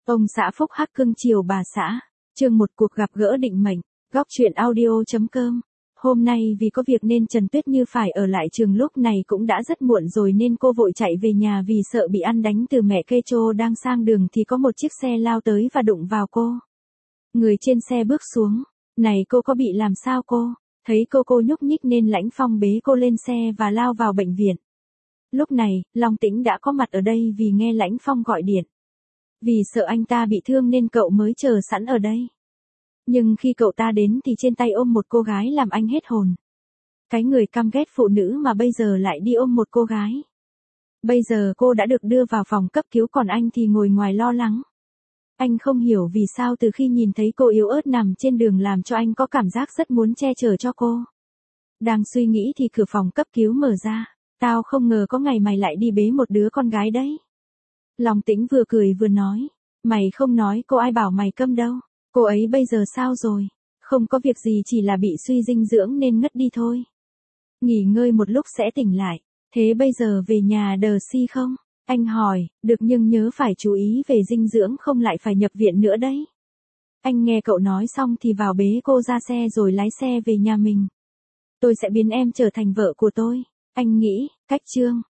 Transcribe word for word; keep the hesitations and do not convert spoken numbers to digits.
Ông xã Phúc Hắc cưng chiều bà xã. Chương một cuộc gặp gỡ định mệnh. Góc truyện audio.com. Hôm nay vì có việc nên Trần Tuyết Như phải ở lại trường, lúc này cũng đã rất muộn rồi nên cô vội chạy về nhà vì sợ bị ăn đánh. Từ mẹ Kecho đang sang đường thì có một chiếc xe lao tới và đụng vào cô. Người trên xe bước xuống. Này cô có bị làm sao cô? Thấy cô cô nhúc nhích nên Lãnh Phong bế cô lên xe và lao vào bệnh viện. Lúc này, Long Tĩnh đã có mặt ở đây vì nghe Lãnh Phong gọi điện. Vì sợ anh ta bị thương nên cậu mới chờ sẵn ở đây. Nhưng khi cậu ta đến thì trên tay ôm một cô gái làm anh hết hồn. Cái người căm ghét phụ nữ mà bây giờ lại đi ôm một cô gái. Bây giờ cô đã được đưa vào phòng cấp cứu còn anh thì ngồi ngoài lo lắng. Anh không hiểu vì sao từ khi nhìn thấy cô yếu ớt nằm trên đường làm cho anh có cảm giác rất muốn che chở cho cô. Đang suy nghĩ thì cửa phòng cấp cứu mở ra. Tao không ngờ có ngày mày lại đi bế một đứa con gái đấy. Long Tĩnh vừa cười vừa nói. Mày không nói cô ai bảo mày câm đâu. Cô ấy bây giờ sao rồi? Không có việc gì, chỉ là bị suy dinh dưỡng nên ngất đi thôi. Nghỉ ngơi một lúc sẽ tỉnh lại. Thế bây giờ về nhà đờ si không? Anh hỏi, được nhưng nhớ phải chú ý về dinh dưỡng không lại phải nhập viện nữa đấy. Anh nghe cậu nói xong thì vào bế cô ra xe rồi lái xe về nhà mình. Tôi sẽ biến em trở thành vợ của tôi. Anh nghĩ, cách Trương.